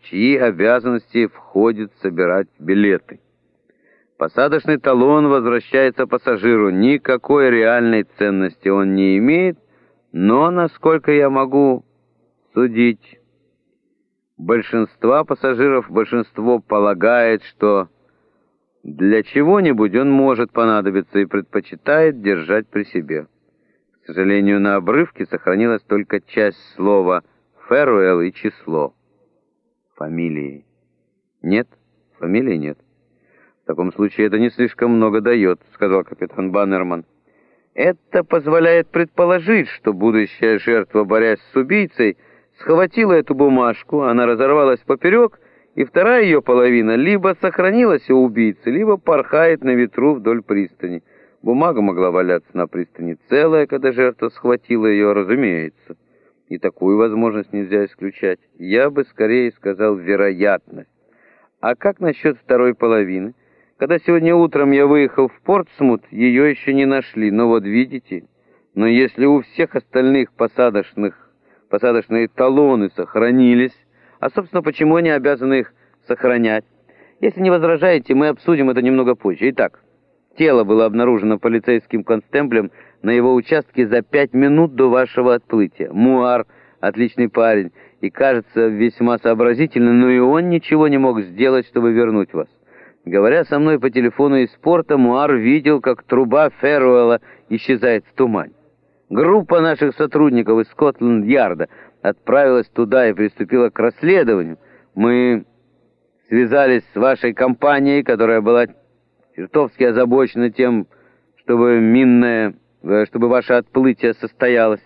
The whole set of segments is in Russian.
в чьи обязанности входит собирать билеты. Посадочный талон возвращается пассажиру. Никакой реальной ценности он не имеет, но, насколько я могу судить, большинство полагает, что для чего-нибудь он может понадобиться и предпочитает держать при себе. К сожалению, на обрывке сохранилась только часть слова «фэруэлл» и число. Фамилии нет? Фамилии нет. В таком случае это не слишком много дает, сказал капитан Баннерман. Это позволяет предположить, что будущая жертва, борясь с убийцей, схватила эту бумажку, она разорвалась поперек, и вторая ее половина либо сохранилась у убийцы, либо порхает на ветру вдоль пристани. Бумага могла валяться на пристани целая, когда жертва схватила ее, разумеется. И такую возможность нельзя исключать. Я бы скорее сказал вероятность. А как насчет второй половины? Когда сегодня утром я выехал в Портсмут, ее еще не нашли. Но вот видите, но если у всех остальных посадочные талоны сохранились, а, собственно, почему они обязаны их сохранять? Если не возражаете, мы обсудим это немного позже. Итак, тело было обнаружено полицейским констеблем на его участке за 5 минут до вашего отплытия. Муар — отличный парень и, кажется, весьма сообразительный, но и он ничего не мог сделать, чтобы вернуть вас. Говоря со мной по телефону из порта, Муар видел, как труба Фэруэлла исчезает в тумане. Группа наших сотрудников из Скотланд-Ярда отправилась туда и приступила к расследованию. Мы связались с вашей компанией, которая была чертовски озабочена тем, чтобы ваше отплытие состоялось.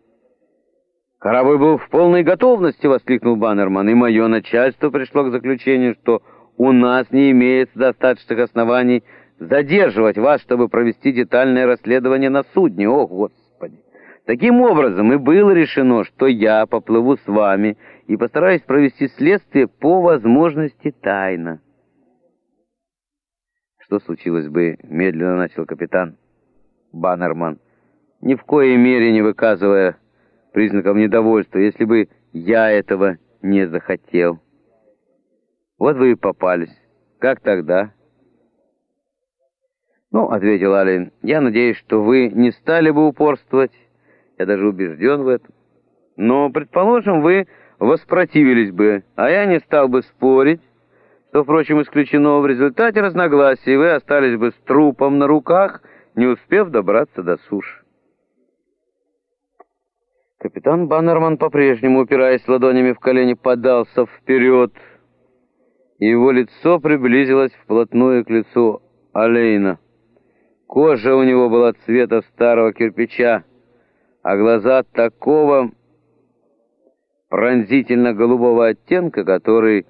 «Корабль был в полной готовности!» — воскликнул Баннерман, «и мое начальство пришло к заключению, что у нас не имеется достаточных оснований задерживать вас, чтобы провести детальное расследование на судне. О, Господи! Таким образом, и было решено, что я поплыву с вами и постараюсь провести следствие по возможности тайно». «Что случилось бы?» — медленно начал капитан Баннерман, ни в коей мере не выказывая признаков недовольства, если бы я этого не захотел. Вот вы и попались. Как тогда? «Ну, — ответил Аллен, — я надеюсь, что вы не стали бы упорствовать. Я даже убежден в этом. Но, предположим, вы воспротивились бы, а я не стал бы спорить, что, впрочем, исключено. В результате разногласий вы остались бы с трупом на руках, не успев добраться до суши». Капитан Баннерман, по-прежнему упираясь ладонями в колени, подался вперед, и его лицо приблизилось вплотную к лицу Аллена. Кожа у него была цвета старого кирпича, а глаза такого пронзительно-голубого оттенка, который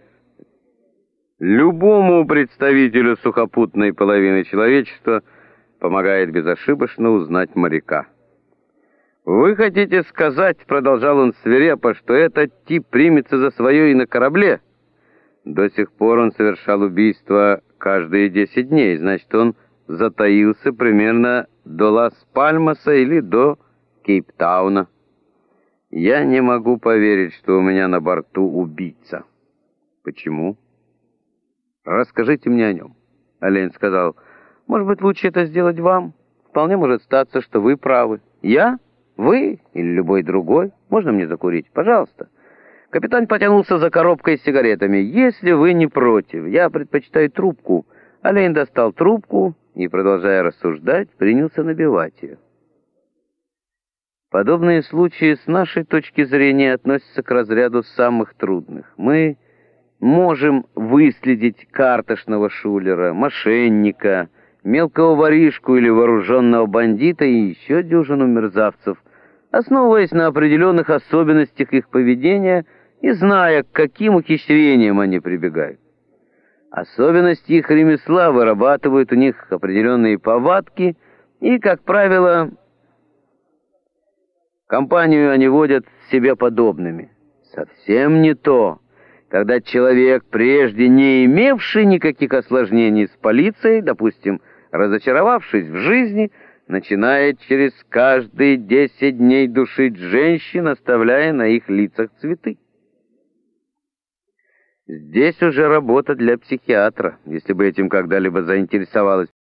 любому представителю сухопутной половины человечества помогает безошибочно узнать моряка. «Вы хотите сказать, — продолжал он свирепо, — что этот тип примется за свое и на корабле? До сих пор он совершал убийства каждые 10 дней, значит, он затаился примерно до Лас-Пальмаса или до Кейптауна. Я не могу поверить, что у меня на борту убийца». «Почему?» «Расскажите мне о нем», — Аллен сказал. «Может быть, лучше это сделать вам? Вполне может статься, что вы правы. Я? Вы или любой другой? Можно мне закурить? Пожалуйста». Капитан потянулся за коробкой с сигаретами. «Если вы не против, я предпочитаю трубку». Аллен достал трубку и, продолжая рассуждать, принялся набивать ее. Подобные случаи с нашей точки зрения относятся к разряду самых трудных. Мы можем выследить карточного шулера, мошенника, мелкого воришку или вооруженного бандита и еще дюжину мерзавцев, основываясь на определенных особенностях их поведения и зная, к каким ухищрениям они прибегают. Особенности их ремесла вырабатывают у них определенные повадки, и, как правило, компанию они водят с себе подобными. Совсем не то, когда человек, прежде не имевший никаких осложнений с полицией, допустим, разочаровавшись в жизни, начинает через каждые 10 дней душить женщин, оставляя на их лицах цветы. Здесь уже работа для психиатра, если бы этим когда-либо заинтересовалась